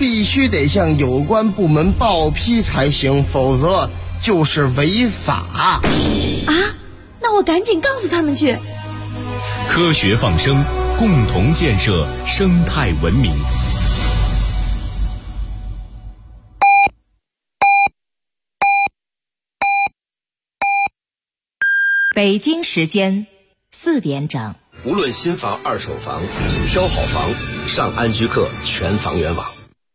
必须得向有关部门报批才行，否则就是违法。 啊，那我赶紧告诉他们去。 科学放生，共同建设生态文明。 北京时间4点整。 无论新房、二手房，挑好房，上安居客全房源网。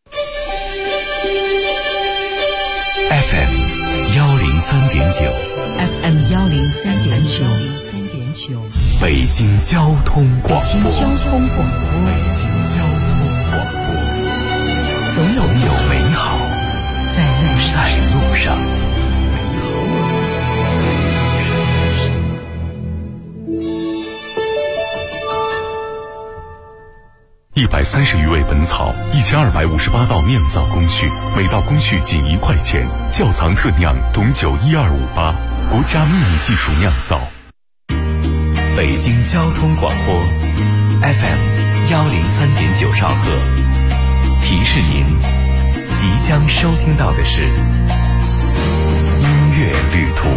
FM 103.9 FM 103.9 北京交通广播。 北京交通广播。总有美好在路上。130余味本草，1258道酿造工序，每道工序仅1块钱。窖藏特酿董酒12588，国家秘密技术酿造。北京交通广播 FM 103.9兆赫，提示您即将收听到的是音乐旅途。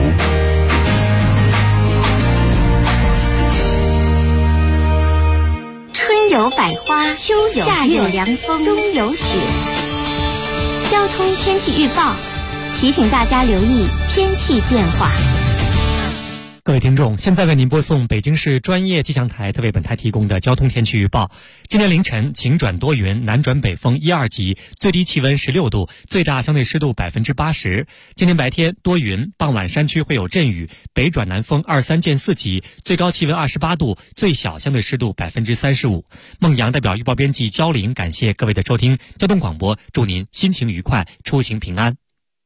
春有百花，秋有夏有凉风，冬有雪。交通天气预报提醒大家留意天气变化。 各位听众，现在为您播送北京市专业气象台特为本台提供的交通天气预报。今天凌晨晴转多云，南转北风1、2级，最低气温16度，最大相对湿度80%。今天白天多云，傍晚山区会有阵雨，北转南风2、3见4级，最高气温28度，最小相对湿度35%。孟阳代表预报编辑焦玲，感谢各位的收听。交通广播，祝您心情愉快，出行平安。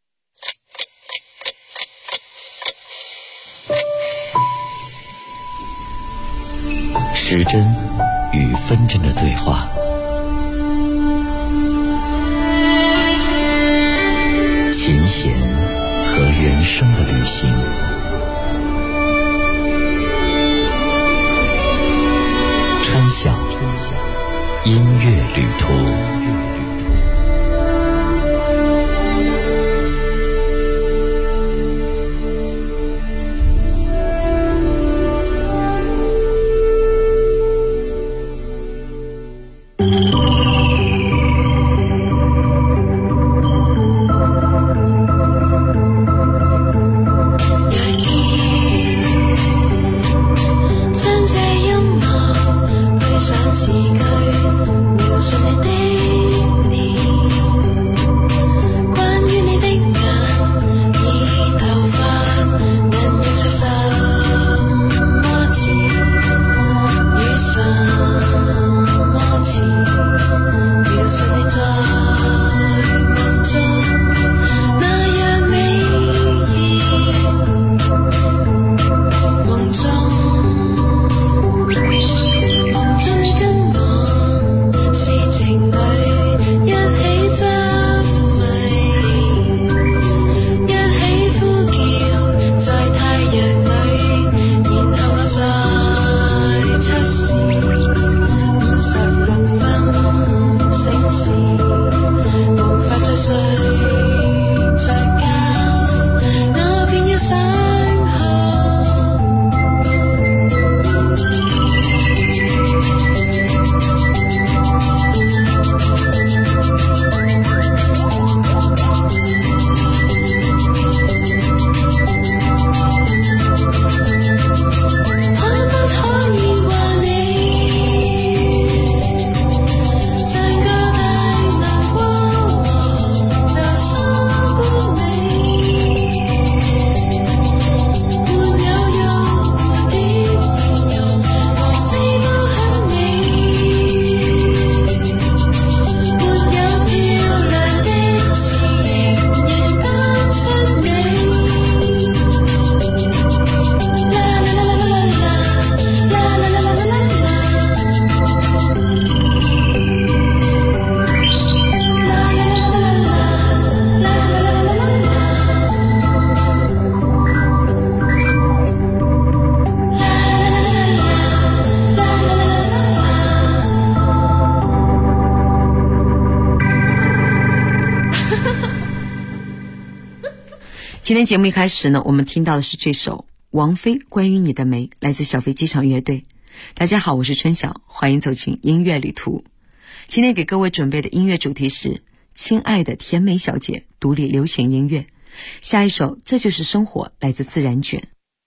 时针与分针的对话，琴弦和人生的旅行，春晓音乐旅途。 今天节目一开始呢，我们听到的是这首王菲关于你的美，来自小飞机场乐队。大家好，我是春晓，欢迎走进音乐旅途。今天给各位准备的音乐主题是亲爱的甜美小姐独立流行音乐。下一首这就是生活，来自自然卷。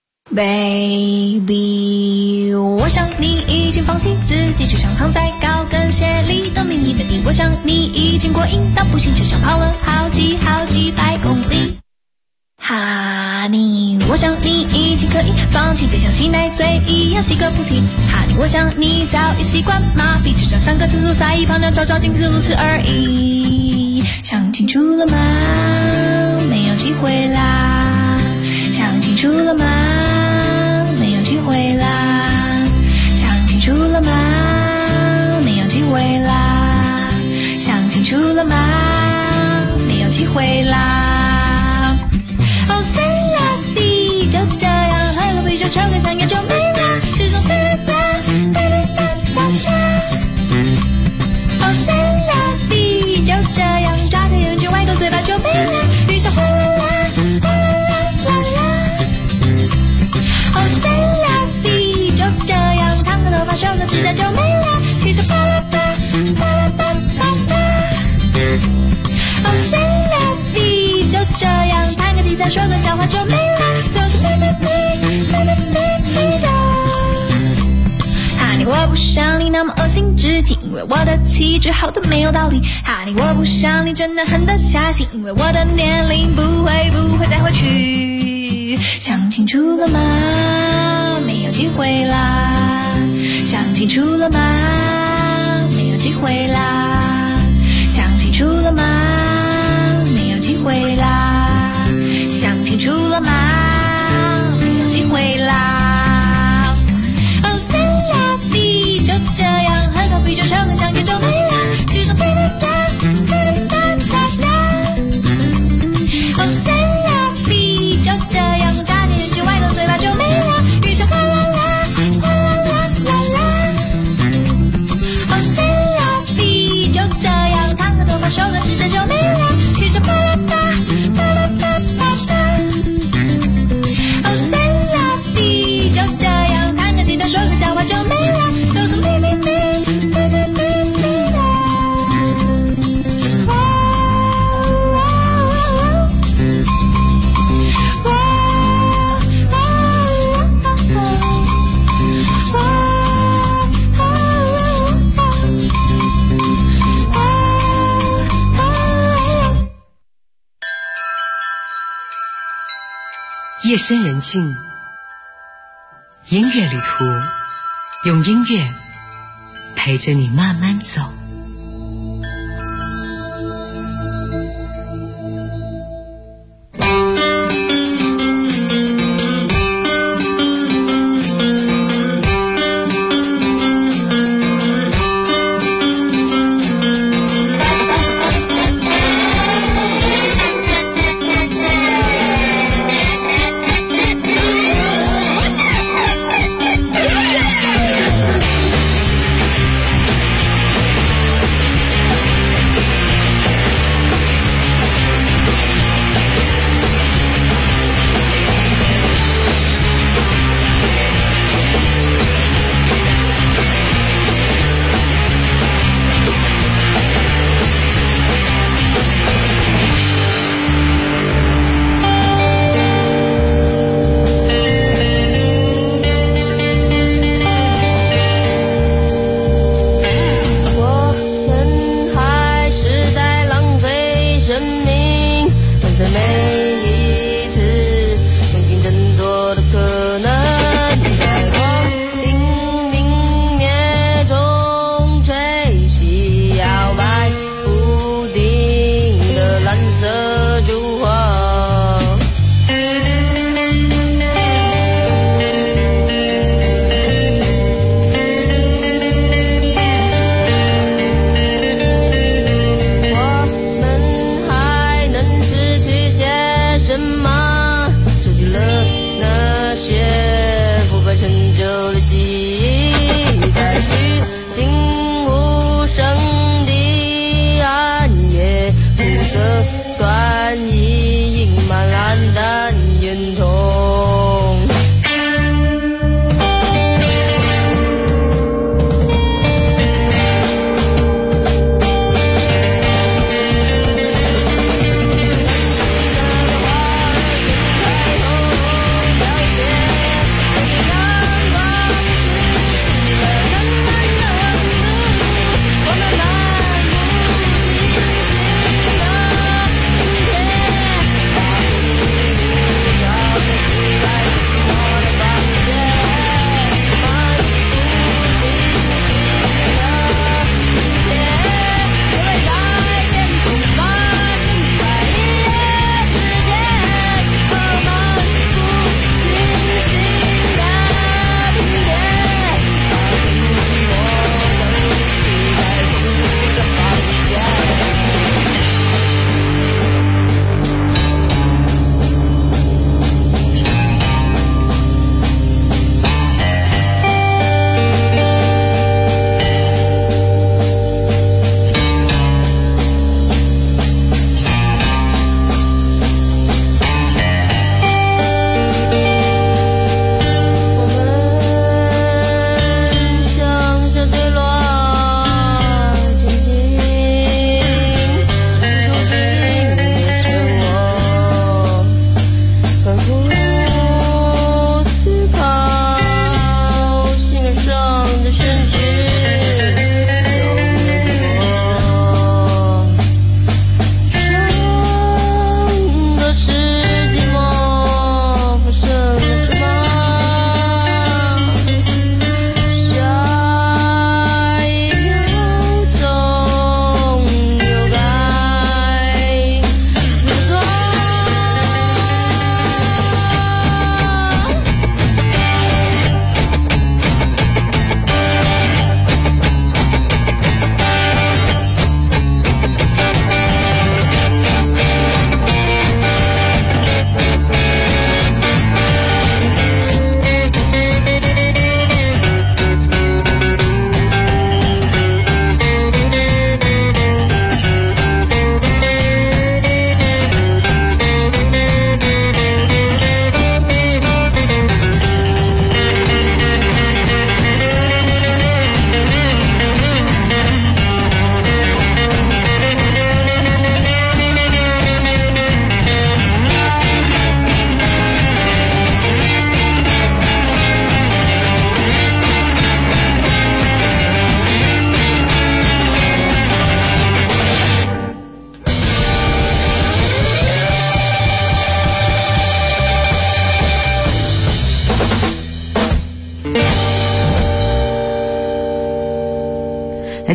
Baby， 我想你已经放弃自己，只想藏在高跟鞋里的秘密。Baby， 我想你已经过瘾到不行，就像跑了好几百公里。Honey， 我想你已经可以放弃，别像吸奶嘴一样吸个不停。Honey， 我想你早已习惯麻痹，只想上个厕所撒一泡尿，照照镜子如此而已。想清楚了吗？没有机会啦。想清楚了吗？没有机会啦。想清楚了吗？没有机会啦。想清楚了吗？没有机会啦。Oh say la vie， 就这样喝个啤酒，抽个香烟就没了，是种哒哒哒哒哒哒。Oh say la vie， 就这样抓个眼睛，歪个嘴巴就没了，雨下哗啦啦哗啦啦啦啦。Oh say la vie， 就这样烫个头发，修个指甲就没了，汽车啪啦啪啪啦啪啪啪。Oh say la vie， 就这样弹个吉他，说个笑话就没了，走走哔哔哔哔哔哔哔的。Honey， 我不像你那么恶心肢体，因为我的气质好的没有道理。Honey， 我不像你真的狠得下心，因为我的年龄不会再回去。想清楚了吗？没有机会啦。想清楚了吗？没有机会啦。想清楚了吗？没有机会啦。想清楚了吗？没有机会啦。Oh say la vie， 就这样喝个啤酒，抽个香烟就没了，是种哒哒哒哒哒哒哒。Oh say la vie， 就这样眨点眼睛，歪个嘴巴就没了，雨下哗啦啦哗啦啦啦啦。Oh say la vie， 就这样烫个头发，修个指甲就没了，汽车啪啦啪啪啦啪啪啪。Oh say la vie， 就这样弹个吉他，说个笑话就没了，都是哔哔哔哔哔哔哔的。 夜深人静，音乐旅途，用音乐陪着你慢慢走。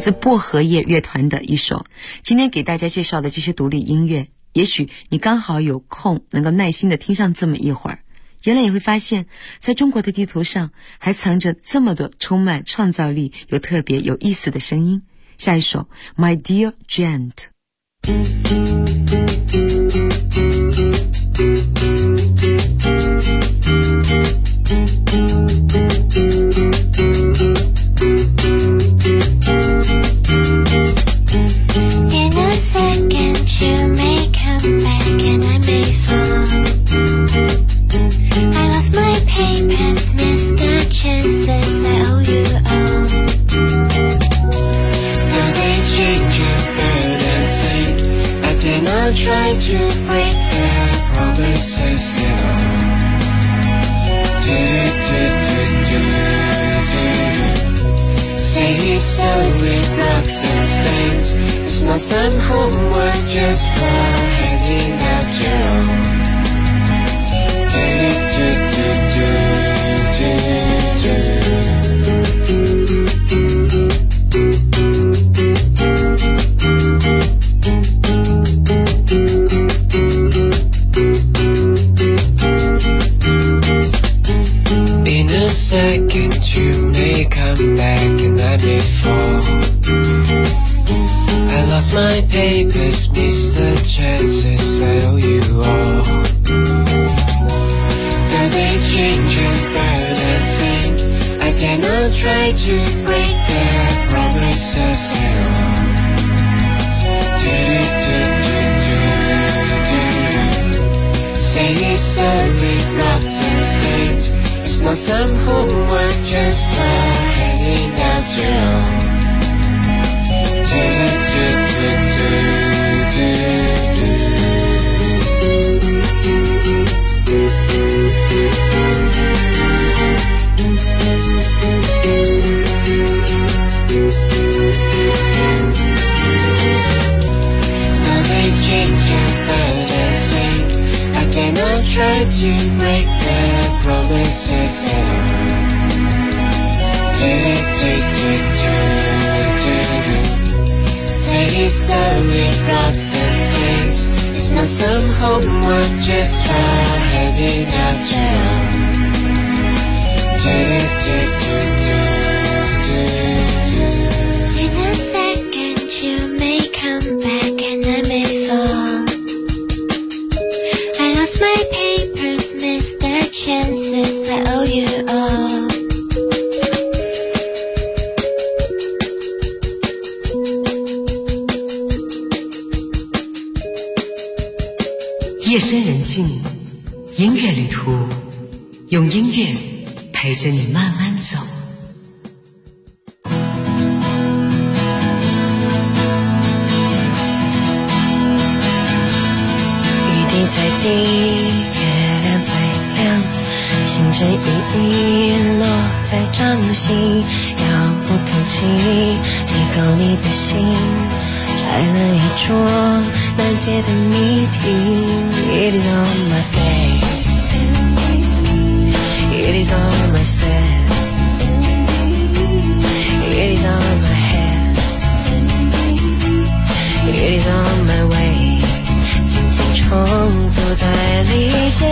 自薄荷叶乐团的一首。今天给大家介绍的这些独立音乐，也许你刚好有空能够耐心的听上这么一会儿，原来也会发现在中国的地图上还藏着这么多充满创造力又特别有意思的声音。下一首 My Dear Gent。 In a second you may come back and I may fall. I lost my papers, missed the chances, I owe you all. Now they change your bird and sink. I did not try to break their promises at all. Say it's so with rocks and stains. It's not some homework just for heading after all. In a second you may come back and I may fall. I lost my papers, missed the chances, I owe you all. Though they change and bird and sing, I dare not try to break their promises at all. Say it's so with rocks and stains. It's not some homework just for heading after all. Now they change your bird and sing. I dare not try to break their promises at all. Say it's so with rocks and stains. It's not some homework just for heading after all. In a second you may come back and I may fall. I lost my papers, missed their chances, I owe you all. 夜深人静，音乐旅途，用音乐陪着你慢慢走。 雨滴在滴，月亮在亮，星辰熠熠落在掌心，遥不可及，最高你的心，拆了一桌难解的谜题。It is on my face, it is on my set, it is on my head, it is on my way， 紧紧重组在里间。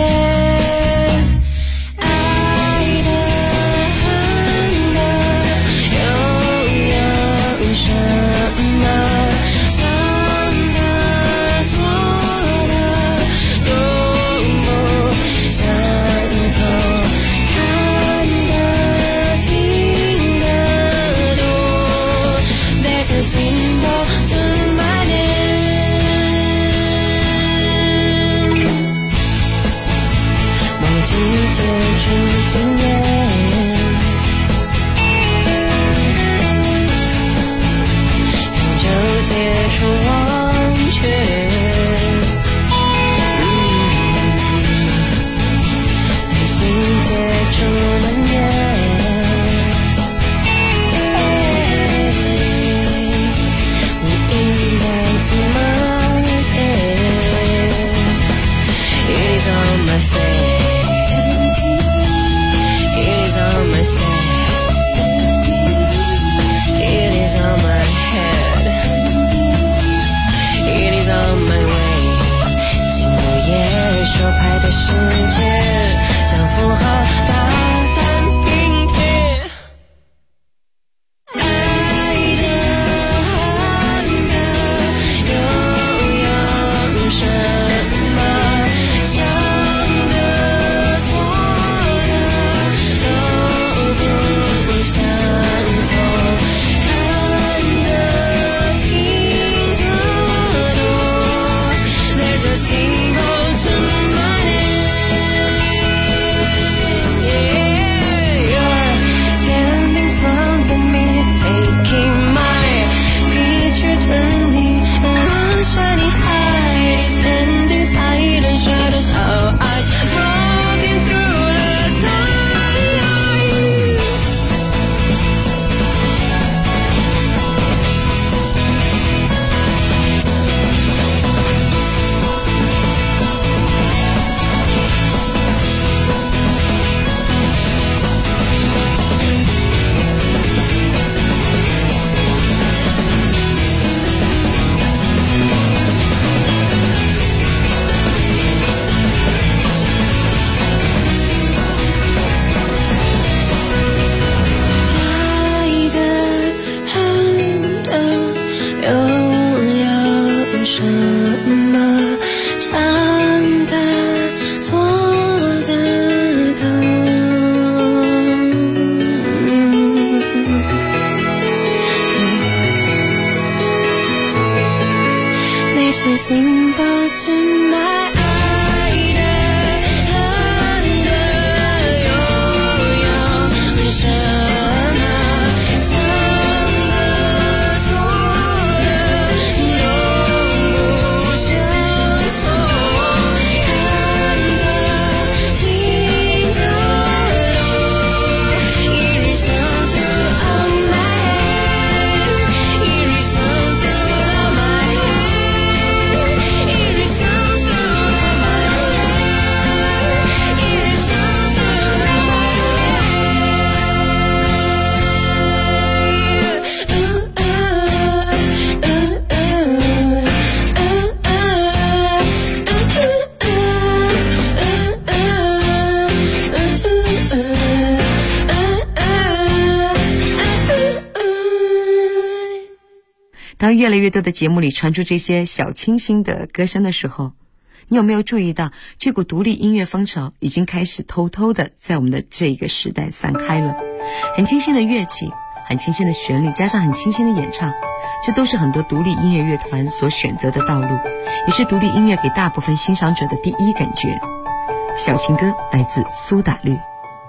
当越来越多的节目里传出这些小清新的歌声的时候，你有没有注意到这股独立音乐风潮已经开始偷偷的在我们的这个时代散开了？很清新的乐器，很清新的旋律，加上很清新的演唱，这都是很多独立音乐乐团所选择的道路，也是独立音乐给大部分欣赏者的第一感觉。小情歌来自苏打绿。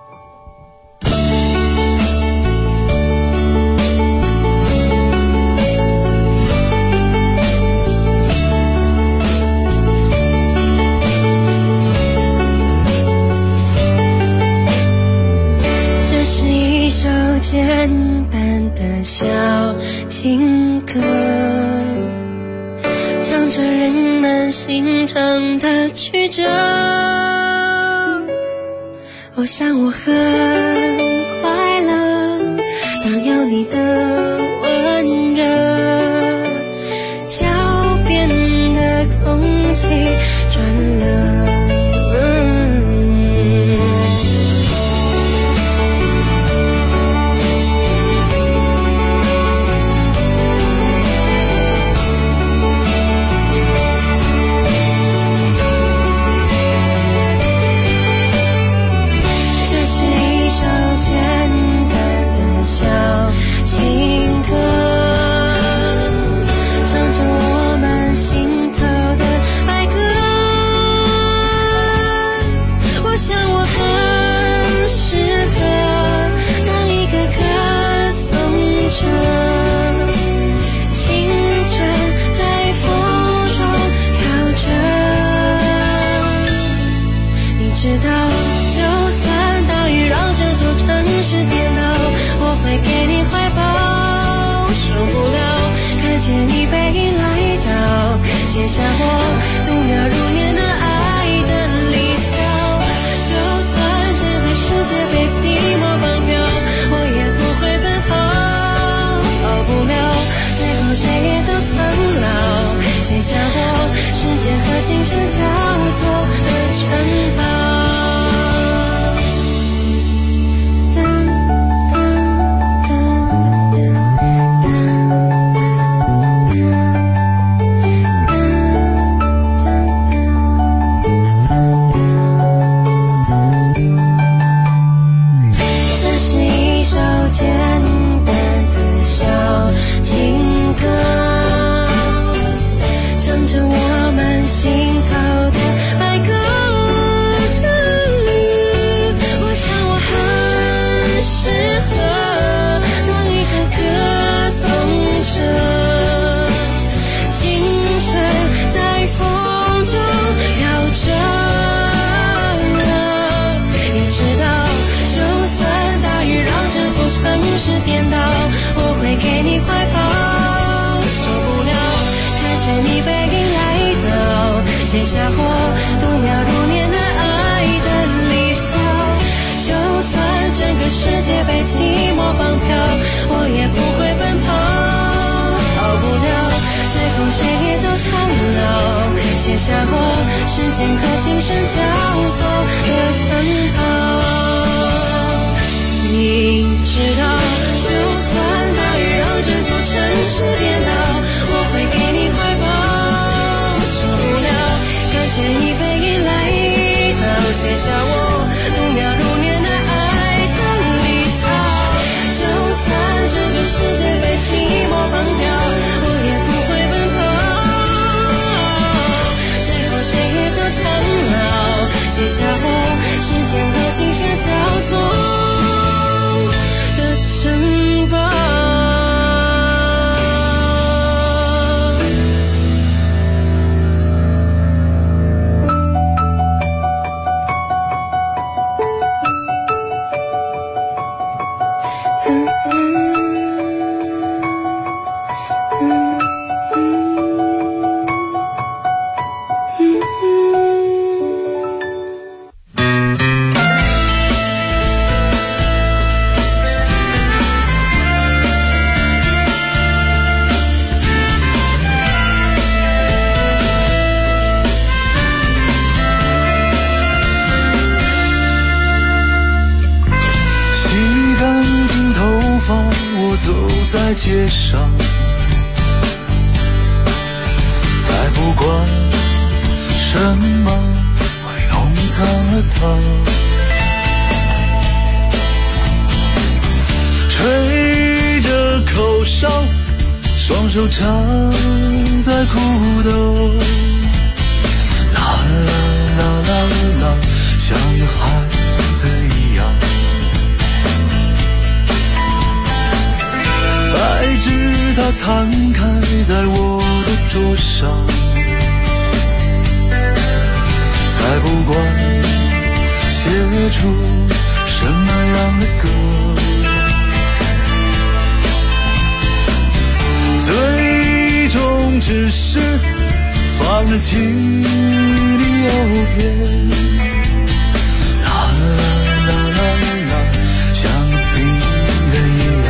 简单的小情歌，唱着人们心肠的曲折。我想我很快乐，当有你的温热，脚边的空气转了。写下我度秒如年的爱的离骚，就算整个世界被寂寞绑票，我也不会奔跑。跑不了，最后谁也都苍老。写下我时间和星星交错的城堡。 心头的白鸽。我想我很适合当一个歌颂者，青春在风中摇着，你知道就算大雨让这座城市颠倒，我会给你怀抱，受不了看见你背影来到，写下我度秒如年的爱的离骚。就算整个世界被寂寞绑票，我也不会奔跑，逃不了最后谁也都苍老，写下我时间和琴声交错的城堡。你知道就算大雨让这座城市颠倒，我会给你怀抱，受不了看见你背影来到，写下我度秒如年的爱的离骚。就算整个世界被寂寞绑票，我也不会奔跑，最后谁也都苍老，写下我时间和琴声交错的城堡。 在街上，再不管什么会弄脏了它，吹着口哨，双手插在裤兜，啦啦啦啦啦，像女孩子一样。白纸它摊开在我的桌上，才不管写出什么样的歌，最终只是放了弃你诱骗，啦啦啦啦啦，像个病人一样。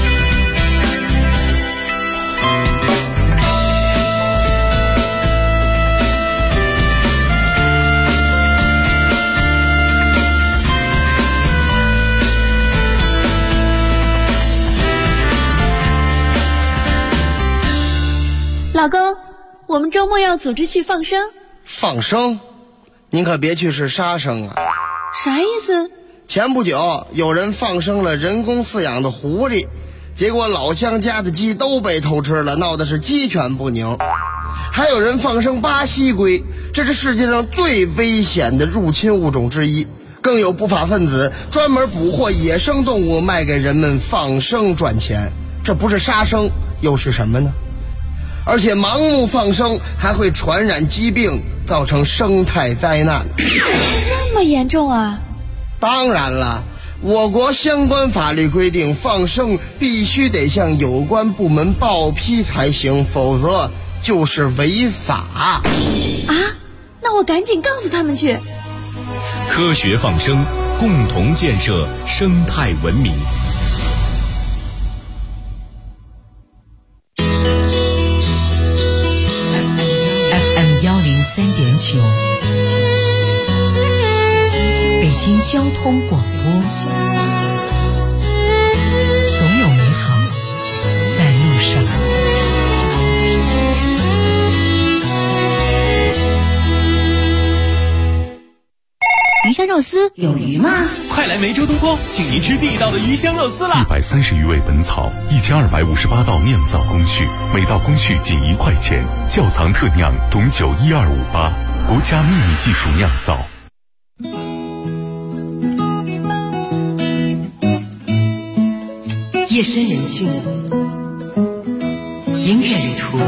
老公，我们周末要组织去放生。 放生？您可别去是杀生啊！ 啥意思？ 前不久有人放生了人工饲养的狐狸，结果老乡家的鸡都被偷吃了，闹得是鸡犬不宁。还有人放生巴西龟，这是世界上最危险的入侵物种之一。更有不法分子专门捕获野生动物卖给人们放生赚钱，这不是杀生又是什么呢？而且盲目放生还会传染疾病，造成生态灾难。 这么严重啊？ 当然了，我国相关法律规定，放生必须得向有关部门报批才行，否则就是违法。 啊？那我赶紧告诉他们去。 科学放生，共同建设生态文明。 103.9，北京交通广播，总有美好在路上。 香肉丝有鱼吗？ 快来梅州东坡，请您吃地道的鱼香肉丝啦 ！130余味本草，1258道酿造工序，每道工序仅1块钱，窖藏特酿董酒12588，国家秘密技术酿造。 夜深人静，音乐旅途，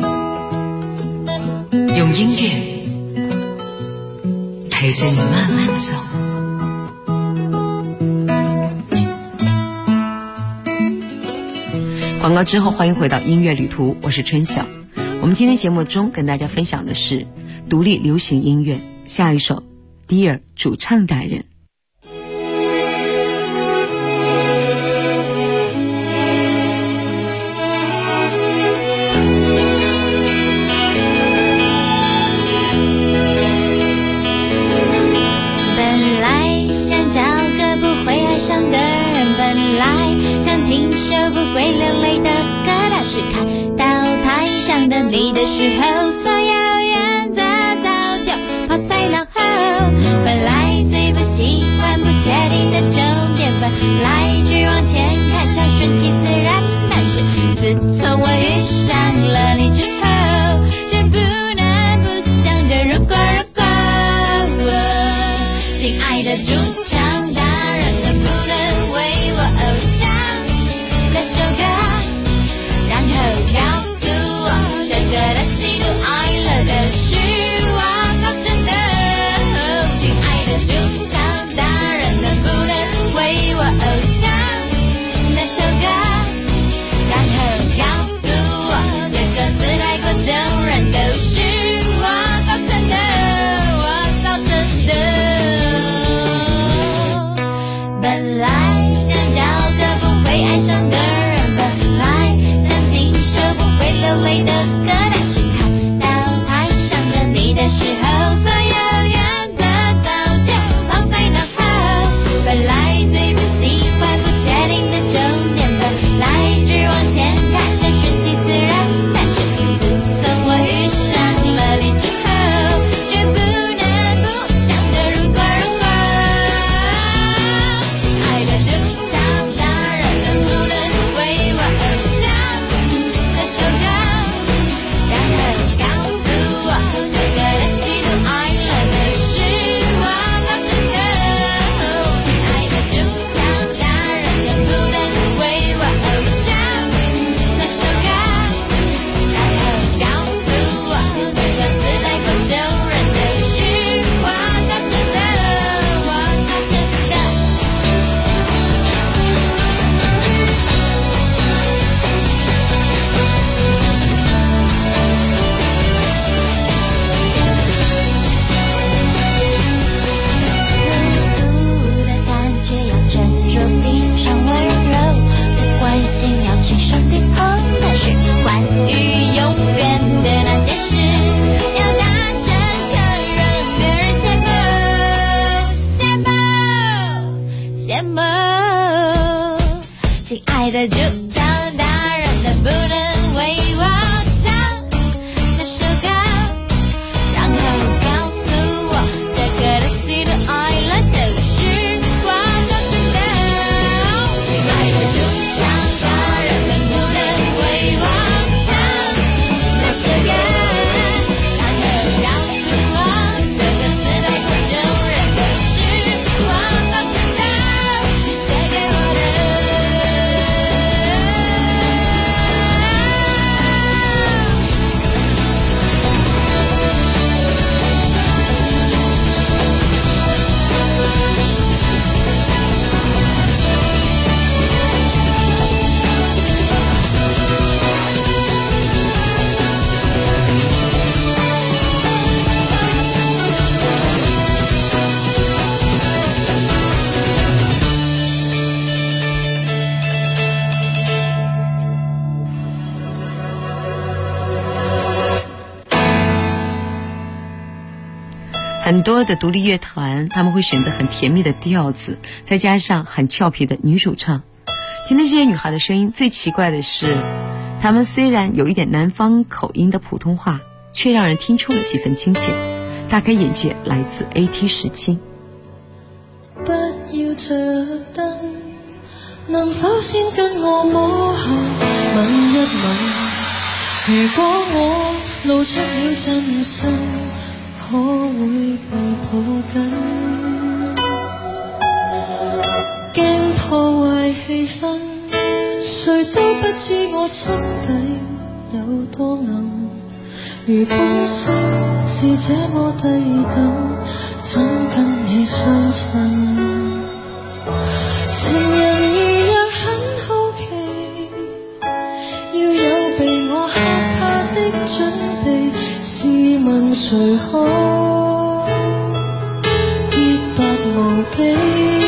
用音乐陪着你慢慢走。广告之后，欢迎回到音乐旅途，我是春晓。我们今天节目中跟大家分享的是独立流行音乐，下一首 Dear 主唱大人。 本来想找个不会爱上的人，本来想听首不会流泪的歌，但是看到台上的你的时候，所有原则早就抛在脑后。本来最不喜欢不确定的终点，本来只往前看想顺其自然，但是自从我遇上了你之后，却不能不想着如果亲爱的主唱大人，能不能为我唱那首歌，然后告诉我这个的喜怒哀乐的是我造成的。亲爱的主唱大人，能不能为我唱那首歌，然后告诉我这个词太过动人，都是我造成的，我造成的。本来想找个不会爱上的人，本来想听首不会流泪的歌，但是看到台上的你的时候，所有原则早就抛在脑后。本来最不喜欢不确定的终点，本来只往前看想顺其自然，但是自从我遇上了你之后，却不能不想着如果爱的主唱大人，能不能为我唱那首歌，然后告诉我这个的喜怒哀乐都是我造成的。亲爱的主唱大人，能不能为我唱那首歌，然后告诉我这个词太过动人，都是我造成的，我造成的。的感觉要沉着，闭上温柔的关心要轻声地碰，但是关于永远的那件事，要大声承认，别人羡慕。亲爱的主唱大人，能不能为我唱那首歌，然后告诉我这个的喜怒哀乐都是我造成的。亲爱的主唱大人，能不能为我唱那首歌，然后告诉我这个词太过动人，都是我造成的，你写给我的。 很多的独立乐团他们会选择很甜蜜的调子，再加上很俏皮的女主唱。听着这些女孩的声音，最奇怪的是她们虽然有一点南方口音的普通话，却让人听出了几分亲切。大开眼界来自 AT17。 着燈，能否先跟我摸下吻一吻？如果我露出了真身，可會被抱緊？驚破壞氣氛，誰都不知我心底有多冷。如本身是這麼低等，怎跟你相襯？情人如若很好奇，要有被我嚇怕的準備，試問誰可潔白無比？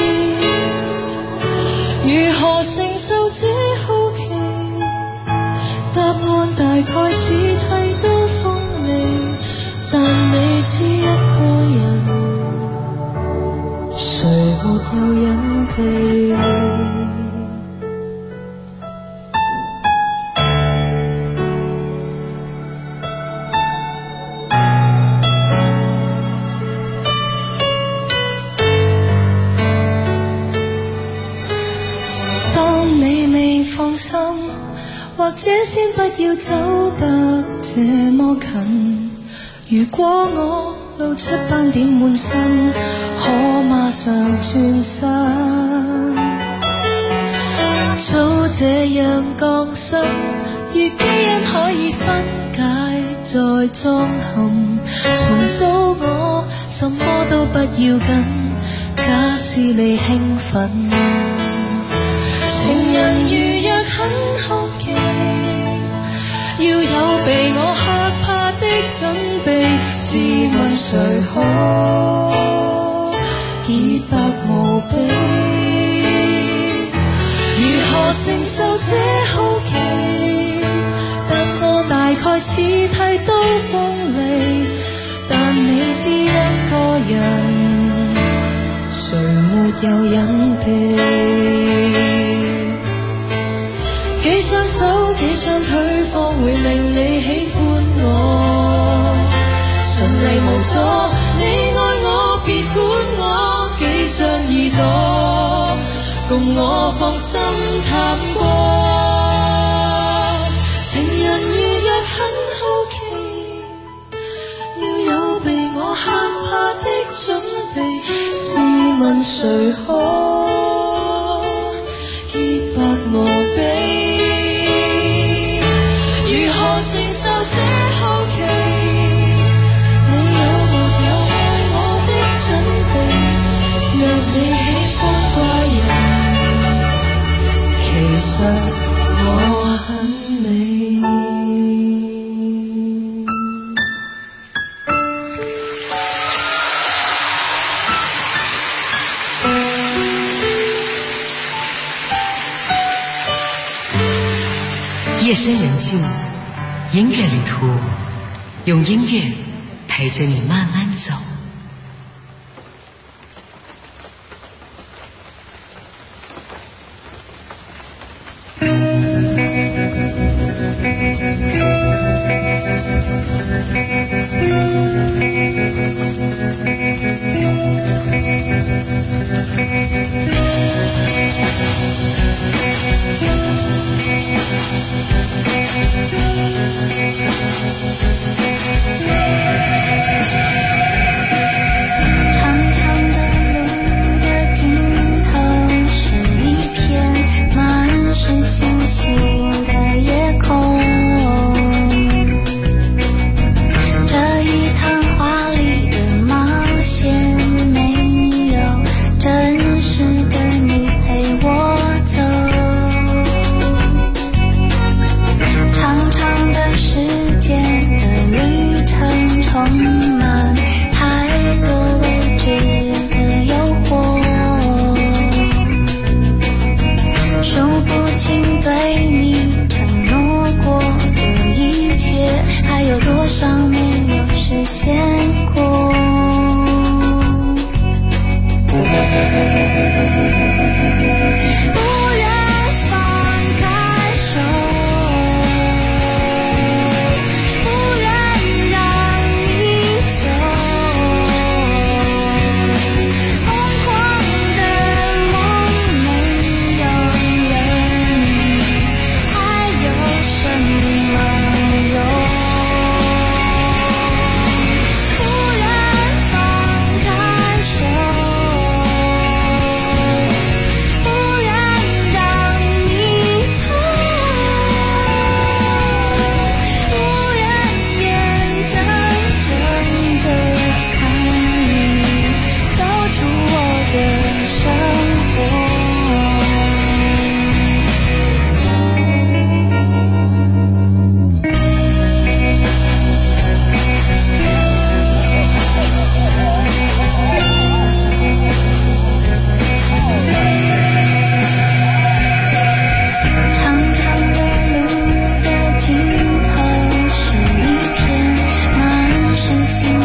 如何承受這好奇？答案大概是剃刀鋒利，但你知一個人誰沒有隱秘？當你未放心，或者先不要走得這麼近。如果我露出斑點滿身，可馬上轉身。早這樣降生，如基因可以分解再裝嵌。重組我什麼都不要緊，假使你興奮。情人如若很好奇，要有被我嚇怕的準備，試問誰可潔白無比？如何承受這好奇？答案大概似剃刀鋒利，但你知一個人誰沒有隱秘？幾雙手幾雙腿方會令你喜歡我，順利無阻，你愛我別管我，幾雙耳朵共我放心探過。情人如若很好奇，要有被我嚇怕的準備，試問誰可潔白無比？承受這好奇，你有沒有愛我的準備？若你喜歡怪人，其實我很美。 夜深人静，音乐旅途，用音乐陪着你慢慢走。 梦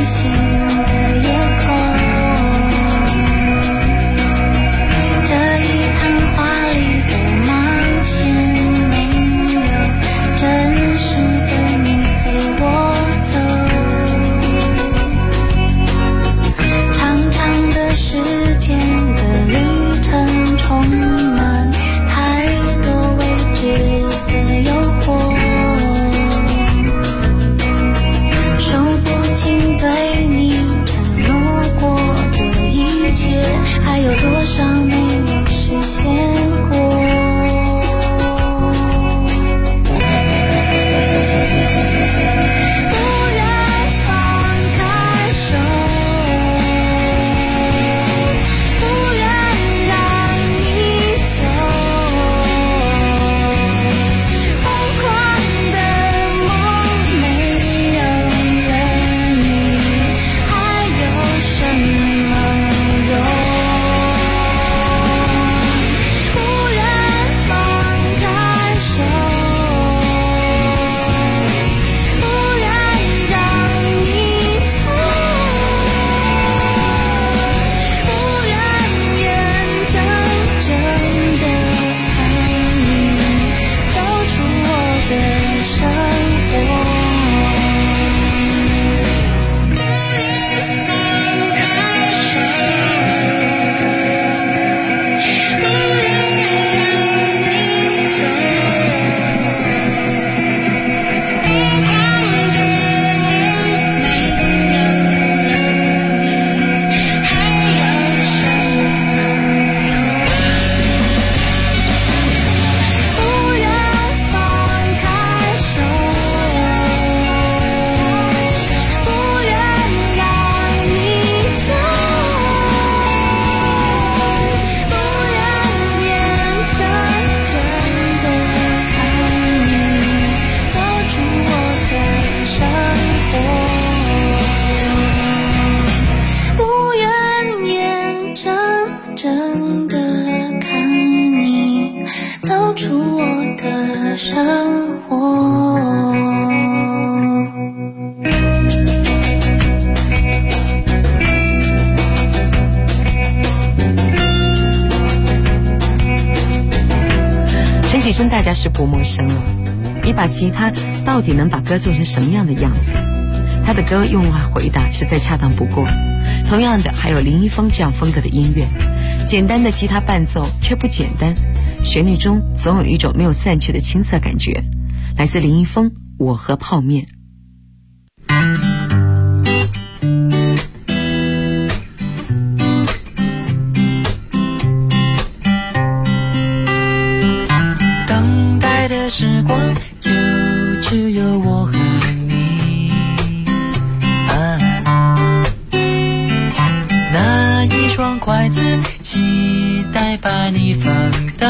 星的夜空。这一趟华丽的冒险，没有真实的你陪我走。长长的时间的旅程，充满太多未知的诱惑。数不尽对你承诺过的一切，还有多少没有实现过。真的看你走出我的生活。 陈绮贞大家是不陌生了，一把吉他到底能把歌做成什么样的样子？他的歌用来回答实在恰当不过。同样的，还有林一峰这样风格的音乐，简单的吉他伴奏却不简单，旋律中总有一种没有散去的青涩感觉。来自林一峰，《我和泡面》。 等待的时光就只有我和你那一双筷子期待把你放到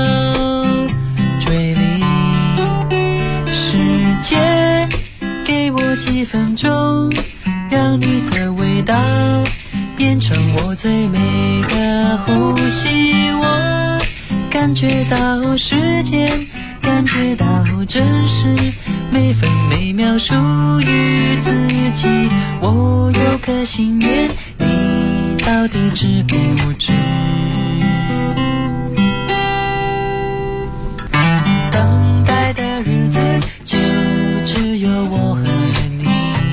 嘴里，时间给我几分钟，让你的味道变成我最美的呼吸。我感觉到时间，感觉到真实，每分每秒属于自己。我有颗心愿，你到底知不知？等待的日子就只有我和你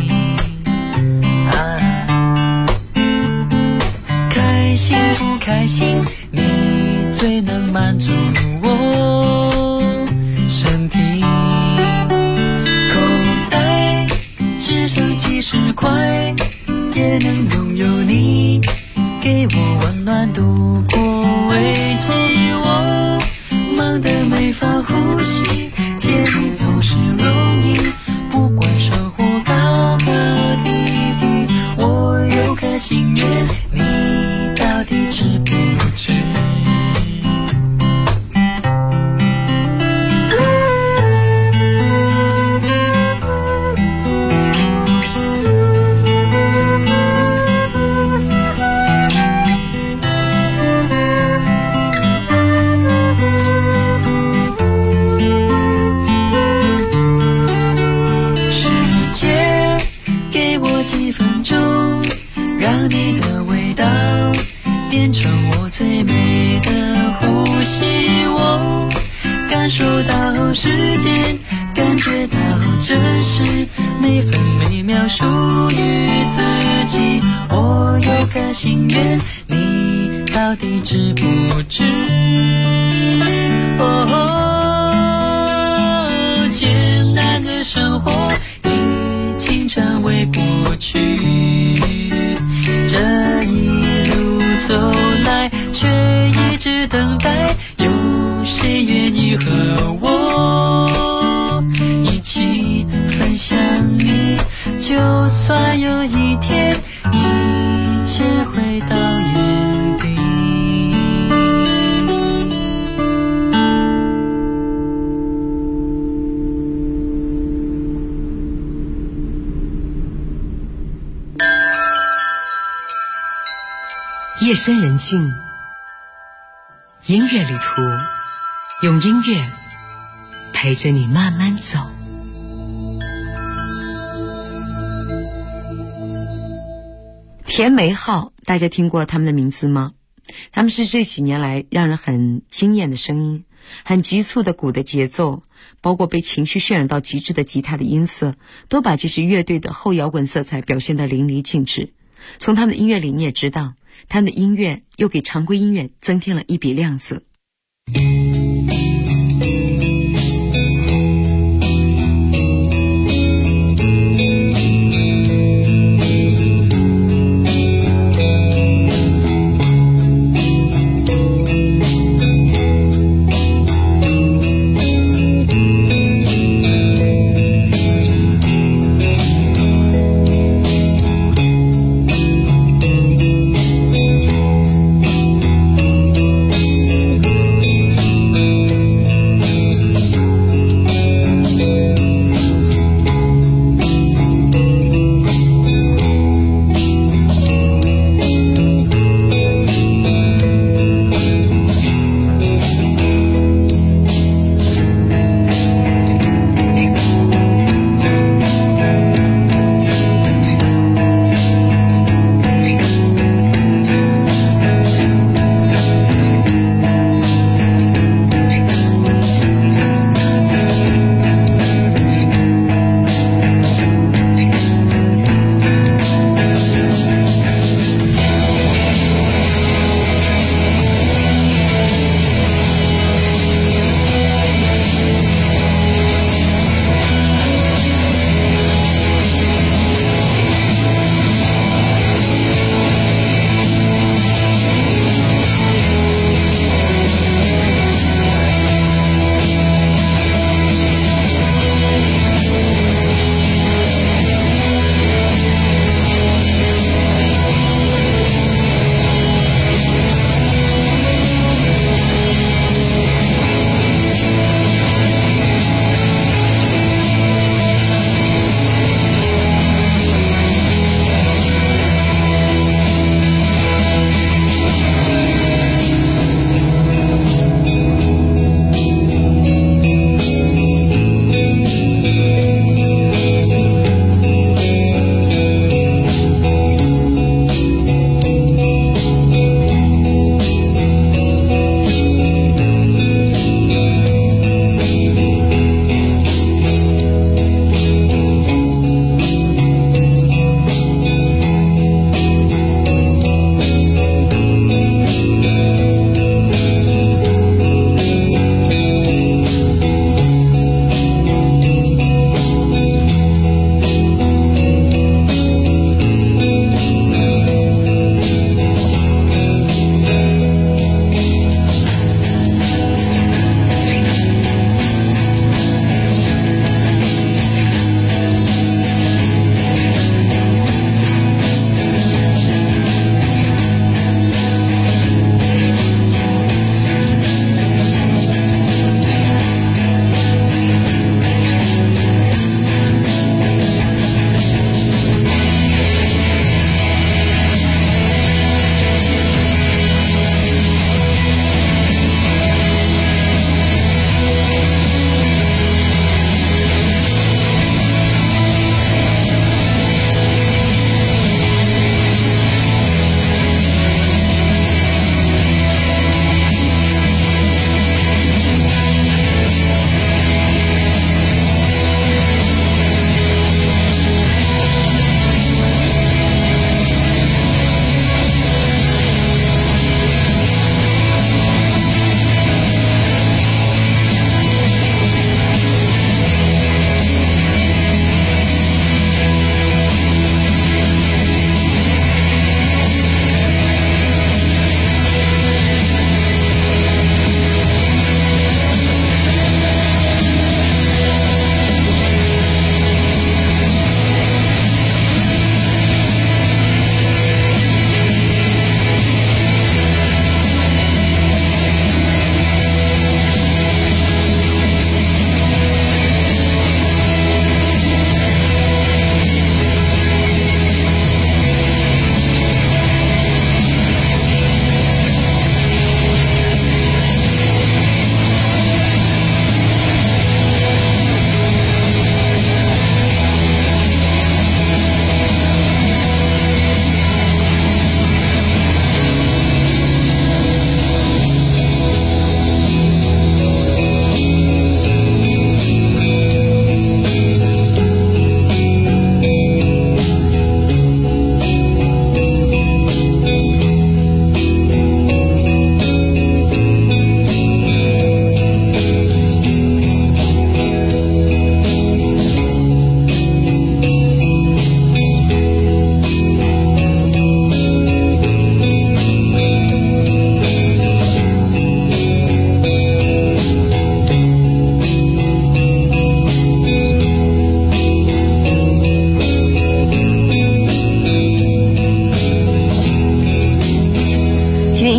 开心不开心，你最能满足我身体。口袋只剩几十块，也能拥有你给我温暖度过危机。我忙得没法呼吸，见你总是容易，不管生活高高低低。我有颗心愿，你到底知不知？几分声中，让你的味道变成我最美的呼吸。我感受到时间，感觉到真实，每分每秒属于自己。我有个心愿，你到底知不知？艰难的生活已经成为过去，这一路走来却一直等待，有谁愿意和我一起分享你？就算有一天一切回到原地。 夜深人静，音乐旅途，用音乐陪着你慢慢走。甜梅号，大家听过他们的名字吗？他们是这几年来让人很惊艳的声音，很急促的鼓的节奏，包括被情绪渲染到极致的吉他的音色，都把这支乐队的后摇滚色彩表现得淋漓尽致。从他们的音乐里你也知道，他们的音乐又给常规音乐增添了一笔亮色。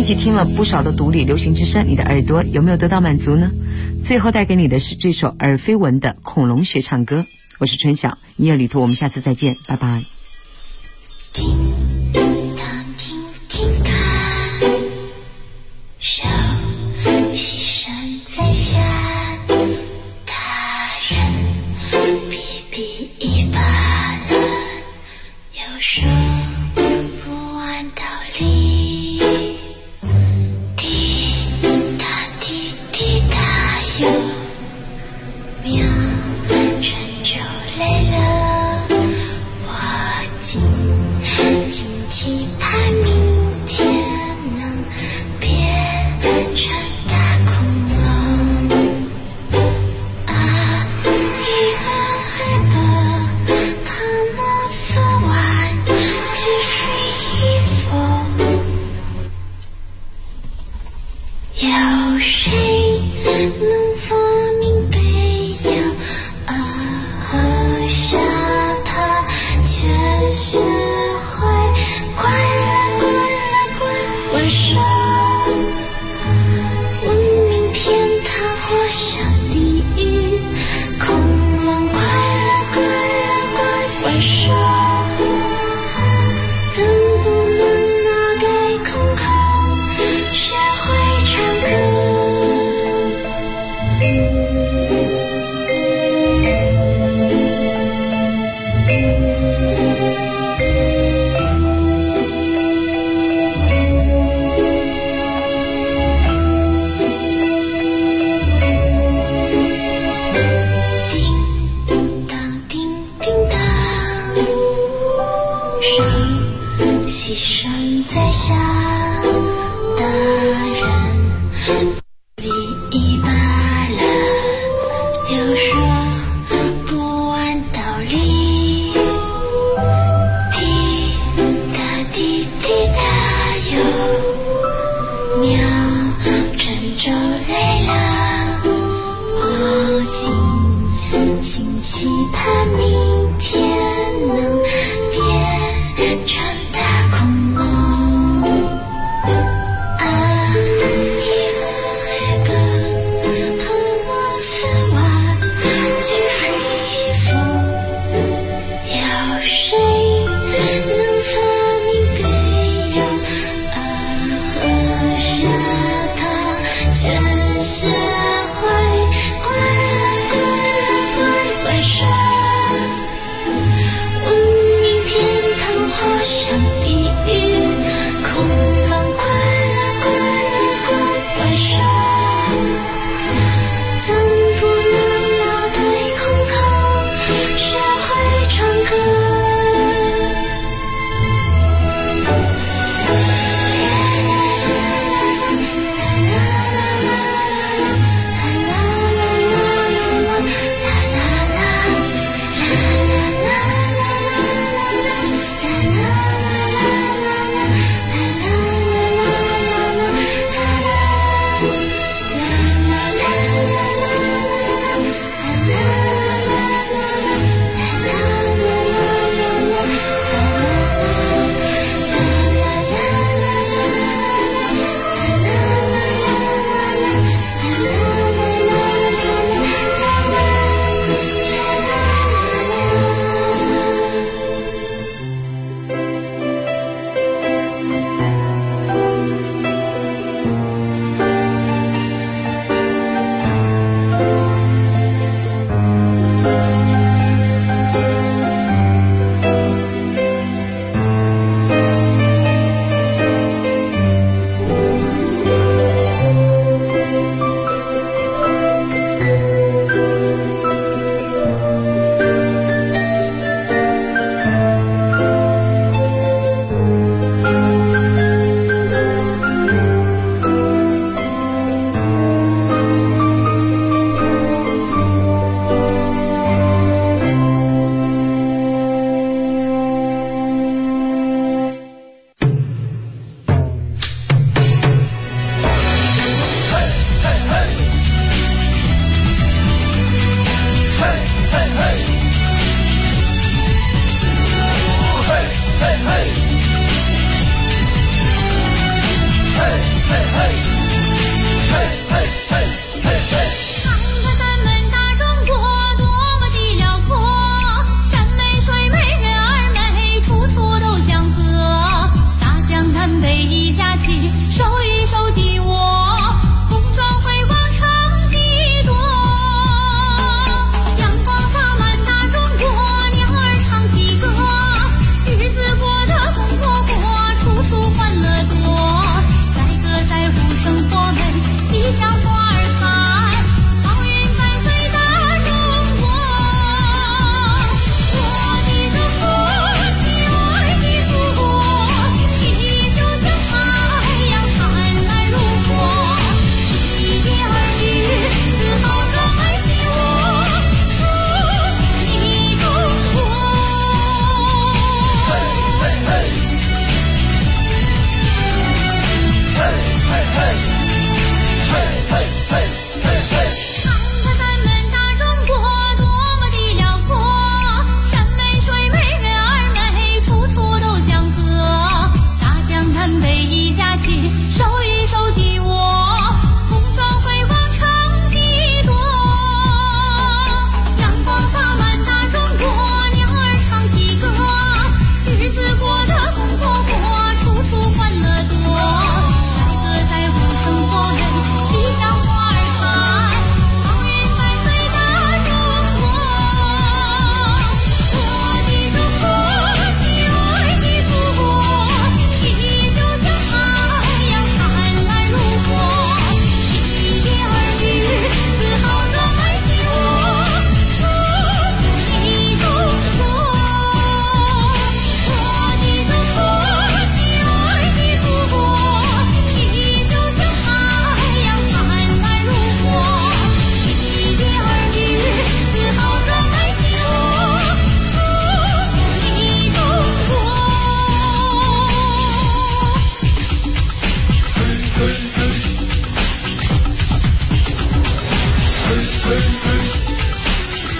期听了不少的独立流行之声，你的耳朵有没有得到满足呢？最后带给你的是这首耳飞文的《恐龙学唱歌》。我是春晓，音乐旅途，我们下次再见，拜拜。 小溪声在下，大人比比一把了，有说不完道理。滴答滴滴答有秒针就累了，我紧紧期盼明天能变成大恐龙啊！一个海波，泡沫喝完，只睡一风。有谁能否明白有和下它全是会快乐快乐快快说。明天他活上第一，恐龙快乐快乐快快说，怎不能拿给空空学会唱歌。溪声在下，大人比一把了，有说不完道理。滴答滴滴答有秒针就累了，我紧紧期盼明